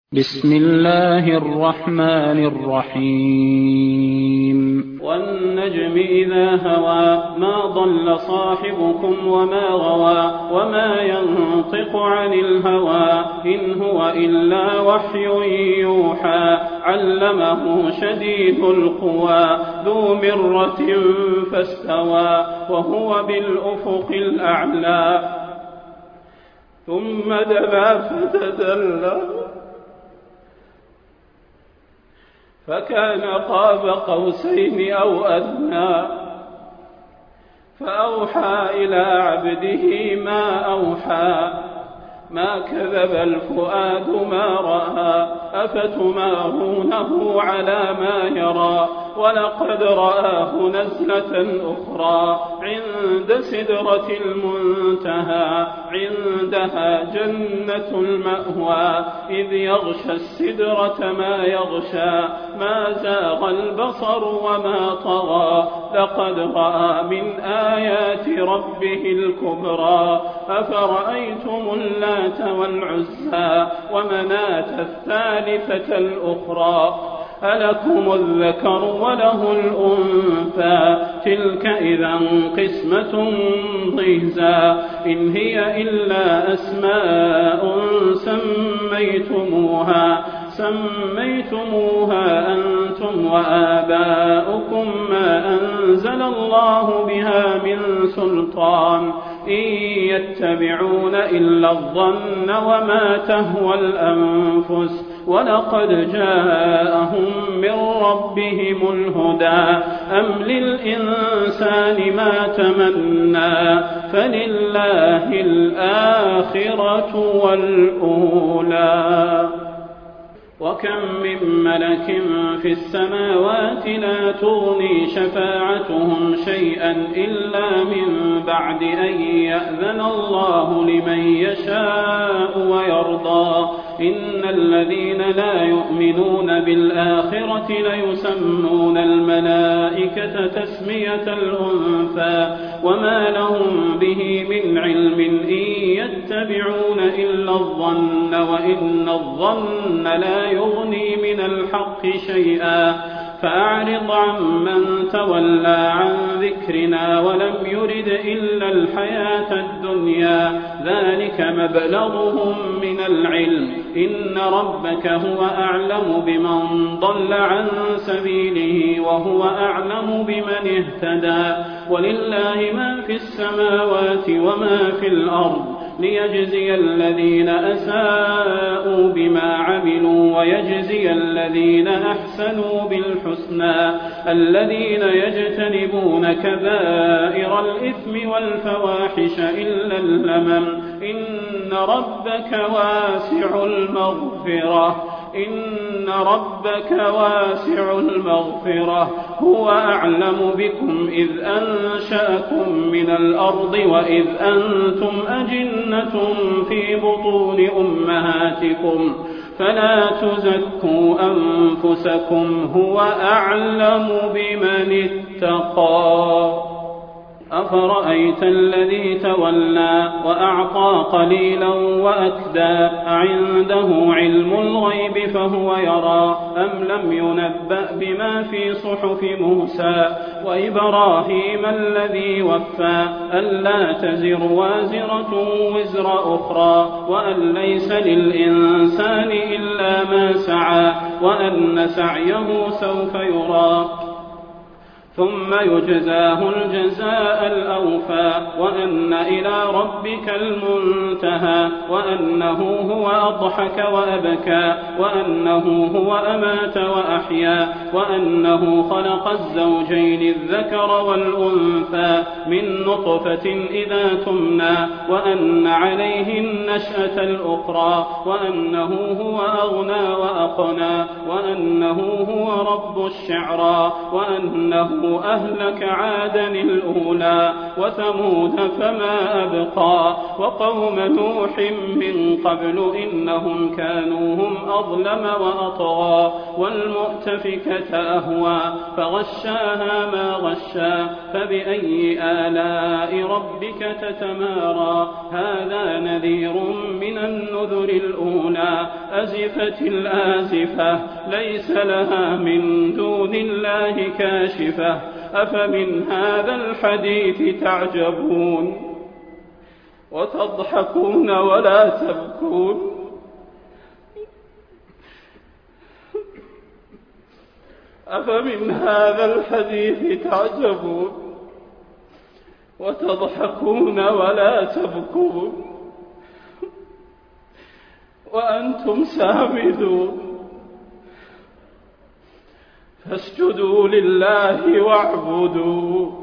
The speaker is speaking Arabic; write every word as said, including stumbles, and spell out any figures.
بسم الله الرحمن الرحيم والنجم إذا هوى ما ضل صاحبكم وما غوى وما ينطق عن الهوى إن هو إلا وحي يوحى علمه شديد القوى ذو مرة فاستوى وهو بالأفق الأعلى ثم دنا فتدلى فكان قاب قوسين أو أدنى فأوحى إلى عبده ما أوحى ما كذب الفؤاد ما رأى أفتمارونه على ما يرى ولقد رآه نزلة أخرى عند سدرة المنتهى عندها جنة المأوى إذ يغشى السدرة ما يغشى ما زاغ البصر وما طغى لقد رأى من آيات ربه الكبرى أفرأيتم اللات والعزى ومناة الثالثة الأخرى ألكم الذكر وله الأنثى تلك إذا قسمة ضيزى إن هي إلا أسماء سميتموها سميتموها أنتم وآباؤكم ما أنزل الله بها من سلطان إن يتبعون إلا الظن وما تهوى الأنفس ولقد جاءهم من ربهم الهدى أم للإنسان ما تمنى فلله الآخرة والأولى وكم من ملك في السماوات لا تغني شفاعتهم شيئا إلا من بعد أن يأذن الله لمن يشاء ويرضى إن الذين لا يؤمنون بالآخرة ليسمون الملائكة تسمية الأنثى وما لهم به من علم إن يتبعون إلا الظن وإن الظن لا يغني من الحق شيئا فأعرض عمن تولى عن ذكرنا ولم يرد إلا الحياة الدنيا ذلك مبلغهم من العلم إن ربك هو أعلم بمن ضل عن سبيله وهو أعلم بمن اهتدى ولله ما في السماوات وما في الأرض ليجزي الذين أساءوا بما عملوا ويجزي الذين أحسنوا بالحسنى الذين يجتنبون كبائر الإثم والفواحش إلا اللمم إن ربك واسع المغفرة إن ربك واسع المغفرة هو أعلم بكم إذ أنشأكم من الأرض وإذ أنتم أجنة في بطون أمهاتكم فلا تزكوا أنفسكم هو أعلم بمن اتقى أفرأيت الذي تولى وأعطى قليلا وأكدى أعنده علم الغيب فهو يرى أم لم ينبأ بما في صحف موسى وإبراهيم الذي وفى ألا تزر وازرة وزر أخرى وأن ليس للإنسان إلا ما سعى وأن سعيه سوف يرى ثم يجزاه الجزاء الأوفى وأن إلى ربك المنتهى وأنه هو أضحك وأبكى وأنه هو أمات وأحيا وأنه خلق الزوجين الذكر والأنثى من نطفة إذا تمنى وأن عليه النشأة الأخرى وأنه هو أغنى وأقنى وأنه هو رب الشعرى وأنه أهلك عادا الأولى وثمود فما أبقى وقوم نوح من قبل إنهم كانوا هم أظلم وأطغى والمؤتفكة أهوى فغشاها ما غشى فبأي آلاء ربك تتمارى هذا نذير من النذر الأولى أزفت الآزفة ليس لها من دون الله كاشفة أفمن هذا الحديث تعجبون وتضحكون ولا تبكون أفمن هذا الحديث تعجبون وتضحكون ولا تبكون وأنتم سامدون فاسجدوا لله واعبدوا